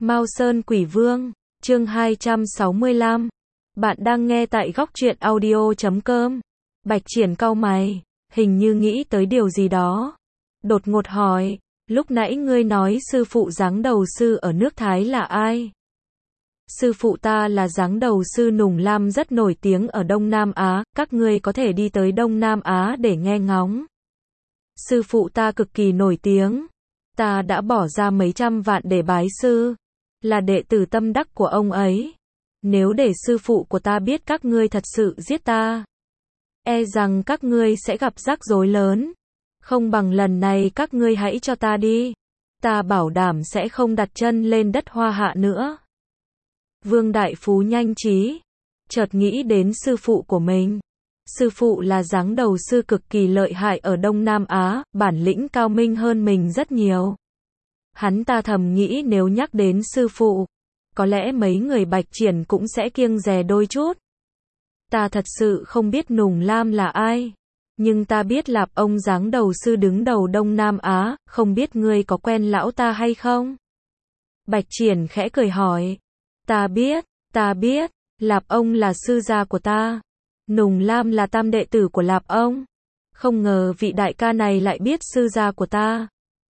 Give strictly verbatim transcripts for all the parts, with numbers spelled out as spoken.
Mao Sơn Quỷ Vương, chương hai trăm sáu mươi lăm. Bạn đang nghe tại góc truyện audio chấm com. Bạch Triển cau mày, hình như nghĩ tới điều gì đó. Đột ngột hỏi, lúc nãy ngươi nói sư phụ giáng đầu sư ở nước Thái là ai? Sư phụ ta là giáng đầu sư Nùng Lam rất nổi tiếng ở Đông Nam Á, các ngươi có thể đi tới Đông Nam Á để nghe ngóng. Sư phụ ta cực kỳ nổi tiếng. Ta đã bỏ ra mấy trăm vạn để bái sư. Là đệ tử tâm đắc của ông ấy. Nếu để sư phụ của ta biết các ngươi thật sự giết ta, e rằng các ngươi sẽ gặp rắc rối lớn. Không bằng lần này các ngươi hãy cho ta đi. Ta bảo đảm sẽ không đặt chân lên đất Hoa Hạ nữa. Vương Đại Phú nhanh trí, chợt nghĩ đến sư phụ của mình. Sư phụ là giáng đầu sư cực kỳ lợi hại ở Đông Nam Á, bản lĩnh cao minh hơn mình rất nhiều. Hắn ta thầm nghĩ nếu nhắc đến sư phụ, có lẽ mấy người Bạch Triển cũng sẽ kiêng dè đôi chút. Ta thật sự không biết Nùng Lam là ai, nhưng ta biết Lạp ông giáng đầu sư đứng đầu Đông Nam Á, không biết ngươi có quen lão ta hay không? Bạch Triển khẽ cười hỏi. Ta biết, ta biết, Lạp ông là sư gia của ta. Nùng Lam là tam đệ tử của Lạp ông. Không ngờ vị đại ca này lại biết sư gia của ta.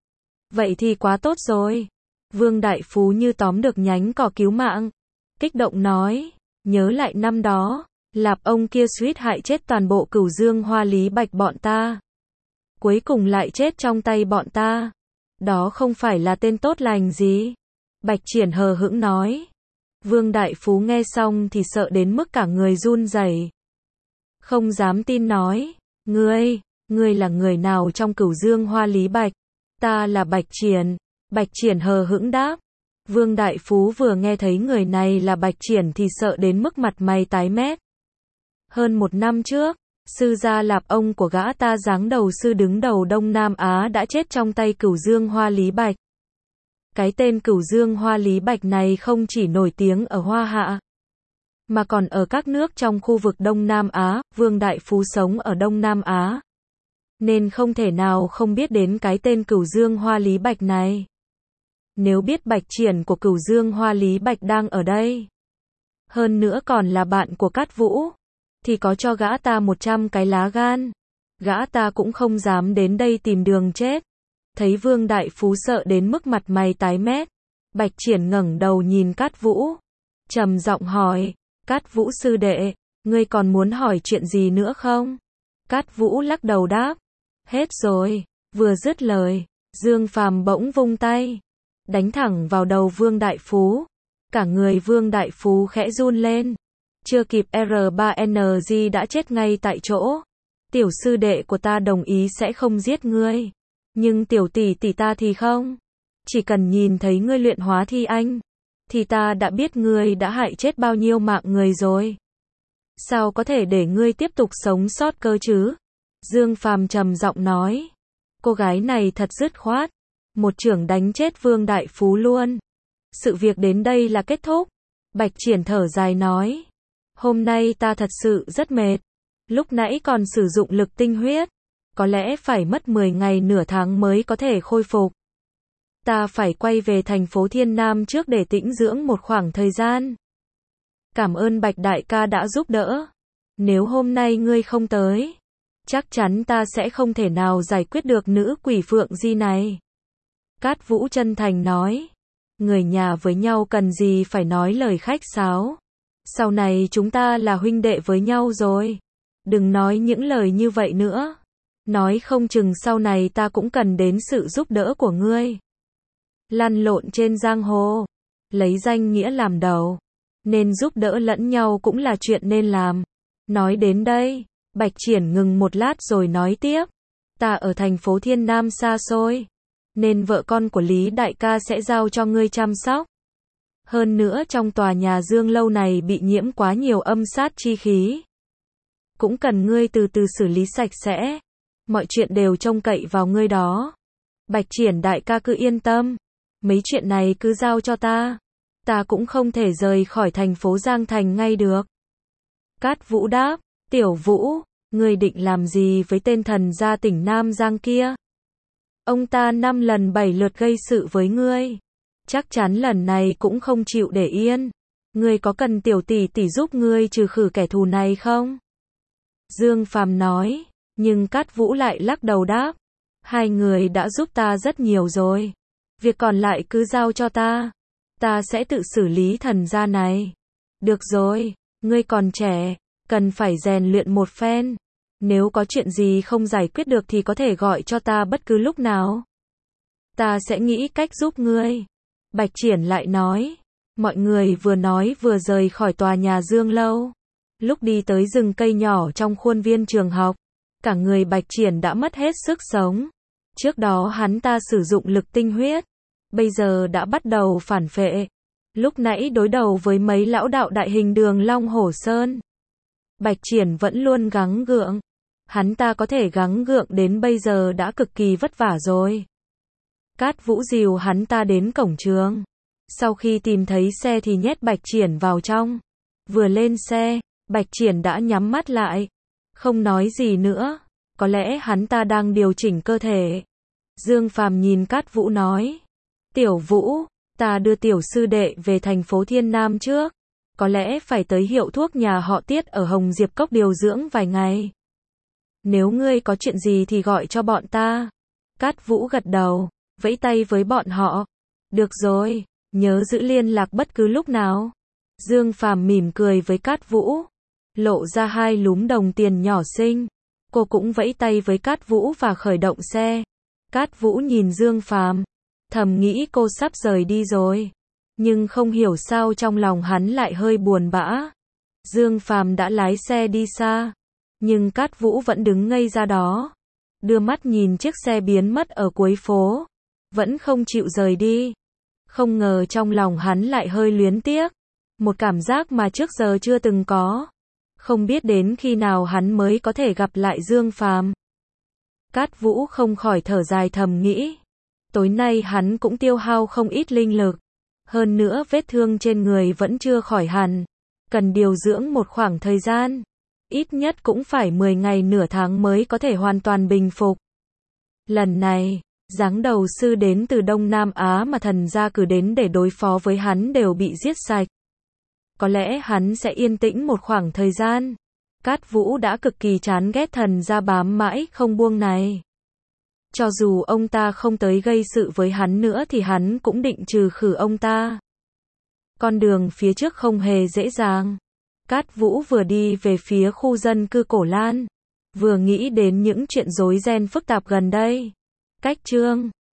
Vậy thì quá tốt rồi. Vương Đại Phú như tóm được nhánh cỏ cứu mạng. Kích động nói, nhớ lại năm đó, Lạp ông kia suýt hại chết toàn bộ Cửu Dương Hoa Lý Bạch bọn ta. Cuối cùng lại chết trong tay bọn ta. Đó không phải là tên tốt lành gì. Bạch Triển hờ hững nói. Vương Đại Phú nghe xong thì sợ đến mức cả người run rẩy. Không dám tin nói, ngươi, ngươi là người nào trong Cửu Dương Hoa Lý Bạch? Ta là Bạch Triển. Bạch Triển hờ hững đáp. Vương Đại Phú vừa nghe thấy người này là Bạch Triển thì sợ đến mức mặt mày tái mét. Hơn một năm trước, sư gia Lạp ông của gã ta giáng đầu sư đứng đầu Đông Nam Á đã chết trong tay Cửu Dương Hoa Lý Bạch. Cái tên Cửu Dương Hoa Lý Bạch này không chỉ nổi tiếng ở Hoa Hạ, mà còn ở các nước trong khu vực Đông Nam Á. Vương Đại Phú sống ở Đông Nam Á, nên không thể nào không biết đến cái tên Cửu Dương Hoa Lý Bạch này. Nếu biết Bạch Triển của Cửu Dương Hoa Lý Bạch đang ở đây, hơn nữa còn là bạn của Cát Vũ, thì có cho gã ta một trăm cái lá gan, gã ta cũng không dám đến đây tìm đường chết. Thấy Vương Đại Phú sợ đến mức mặt mày tái mét, Bạch Triển ngẩng đầu nhìn Cát Vũ, trầm giọng hỏi, Cát Vũ sư đệ, ngươi còn muốn hỏi chuyện gì nữa không? Cát Vũ lắc đầu đáp, hết rồi. Vừa dứt lời, Dương Phàm bỗng vung tay, đánh thẳng vào đầu Vương Đại Phú. Cả người Vương Đại Phú khẽ run lên, chưa kịp R ba N G đã chết ngay tại chỗ. Tiểu sư đệ của ta đồng ý sẽ không giết ngươi, nhưng tiểu tỷ tỷ ta thì không. Chỉ cần nhìn thấy ngươi luyện hóa thi anh, thì ta đã biết ngươi đã hại chết bao nhiêu mạng người rồi. Sao có thể để ngươi tiếp tục sống sót cơ chứ? Dương Phàm trầm giọng nói. Cô gái này thật dứt khoát, một chưởng đánh chết Vương Đại Phú luôn. Sự việc đến đây là kết thúc. Bạch Triển thở dài nói, hôm nay ta thật sự rất mệt. Lúc nãy còn sử dụng lực tinh huyết, có lẽ phải mất mười ngày nửa tháng mới có thể khôi phục. Ta phải quay về thành phố Thiên Nam trước để tĩnh dưỡng một khoảng thời gian. Cảm ơn Bạch đại ca đã giúp đỡ. Nếu hôm nay ngươi không tới, chắc chắn ta sẽ không thể nào giải quyết được nữ quỷ Phượng Di này. Cát Vũ chân thành nói, người nhà với nhau cần gì phải nói lời khách sáo. Sau này chúng ta là huynh đệ với nhau rồi. Đừng nói những lời như vậy nữa. Nói không chừng sau này ta cũng cần đến sự giúp đỡ của ngươi. Lăn lộn trên giang hồ, lấy danh nghĩa làm đầu, nên giúp đỡ lẫn nhau cũng là chuyện nên làm. Nói đến đây, Bạch Triển ngừng một lát rồi nói tiếp. Ta ở thành phố Thiên Nam xa xôi, nên vợ con của Lý đại ca sẽ giao cho ngươi chăm sóc. Hơn nữa trong tòa nhà Dương lâu này bị nhiễm quá nhiều âm sát chi khí, cũng cần ngươi từ từ xử lý sạch sẽ. Mọi chuyện đều trông cậy vào ngươi đó. Bạch Triển đại ca cứ yên tâm, mấy chuyện này cứ giao cho ta. Ta cũng không thể rời khỏi thành phố Giang Thành ngay được. Cát Vũ đáp, Tiểu Vũ, ngươi định làm gì với tên thần gia tỉnh Nam Giang kia? Ông ta năm lần bảy lượt gây sự với ngươi. chắc chắn lần này cũng không chịu để yên. Ngươi có cần tiểu tỷ tỷ giúp ngươi trừ khử kẻ thù này không? Dương Phàm nói, nhưng Cát Vũ lại lắc đầu đáp, hai người đã giúp ta rất nhiều rồi. Việc còn lại cứ giao cho ta. Ta sẽ tự xử lý thần gia này. Được rồi, ngươi còn trẻ, cần phải rèn luyện một phen. Nếu có chuyện gì không giải quyết được thì có thể gọi cho ta bất cứ lúc nào. Ta sẽ nghĩ cách giúp ngươi. Bạch Triển lại nói. Mọi người vừa nói vừa rời khỏi tòa nhà Dương lâu. Lúc đi tới rừng cây nhỏ trong khuôn viên trường học, cả người Bạch Triển đã mất hết sức sống. Trước đó hắn ta sử dụng lực tinh huyết, bây giờ đã bắt đầu phản phệ. Lúc nãy đối đầu với mấy lão đạo đại hình Đường Long Hổ Sơn, Bạch Triển vẫn luôn gắng gượng. Hắn ta có thể gắng gượng đến bây giờ đã cực kỳ vất vả rồi. Cát Vũ dìu hắn ta đến cổng trường. Sau khi tìm thấy xe thì nhét Bạch Triển vào trong. Vừa lên xe, Bạch Triển đã nhắm mắt lại, không nói gì nữa. Có lẽ hắn ta đang điều chỉnh cơ thể. Dương Phàm nhìn Cát Vũ nói, Tiểu Vũ, ta đưa tiểu sư đệ về thành phố Thiên Nam trước. Có lẽ phải tới hiệu thuốc nhà họ Tiết ở Hồng Diệp Cốc điều dưỡng vài ngày. Nếu ngươi có chuyện gì thì gọi cho bọn ta. Cát Vũ gật đầu, vẫy tay với bọn họ. Được rồi, nhớ giữ liên lạc bất cứ lúc nào. Dương Phàm mỉm cười với Cát Vũ, lộ ra hai lúm đồng tiền nhỏ xinh. Cô cũng vẫy tay với Cát Vũ và khởi động xe. Cát Vũ nhìn Dương Phàm, thầm nghĩ cô sắp rời đi rồi. Nhưng không hiểu sao trong lòng hắn lại hơi buồn bã. Dương Phàm đã lái xe đi xa, nhưng Cát Vũ vẫn đứng ngây ra đó, đưa mắt nhìn chiếc xe biến mất ở cuối phố, vẫn không chịu rời đi. Không ngờ trong lòng hắn lại hơi luyến tiếc, một cảm giác mà trước giờ chưa từng có. Không biết đến khi nào hắn mới có thể gặp lại Dương Phàm. Cát Vũ không khỏi thở dài thầm nghĩ, tối nay hắn cũng tiêu hao không ít linh lực. Hơn nữa vết thương trên người vẫn chưa khỏi hẳn, cần điều dưỡng một khoảng thời gian. Ít nhất cũng phải mười ngày nửa tháng mới có thể hoàn toàn bình phục. Lần này, giáng đầu sư đến từ Đông Nam Á mà thần gia cử đến để đối phó với hắn đều bị giết sạch. Có lẽ hắn sẽ yên tĩnh một khoảng thời gian. Cát Vũ đã cực kỳ chán ghét thần gia bám mãi không buông này. Cho dù ông ta không tới gây sự với hắn nữa thì hắn cũng định trừ khử ông ta. Con đường phía trước không hề dễ dàng. Cát Vũ vừa đi về phía khu dân cư Cổ Lan, vừa nghĩ đến những chuyện rối ren phức tạp gần đây. Cách chương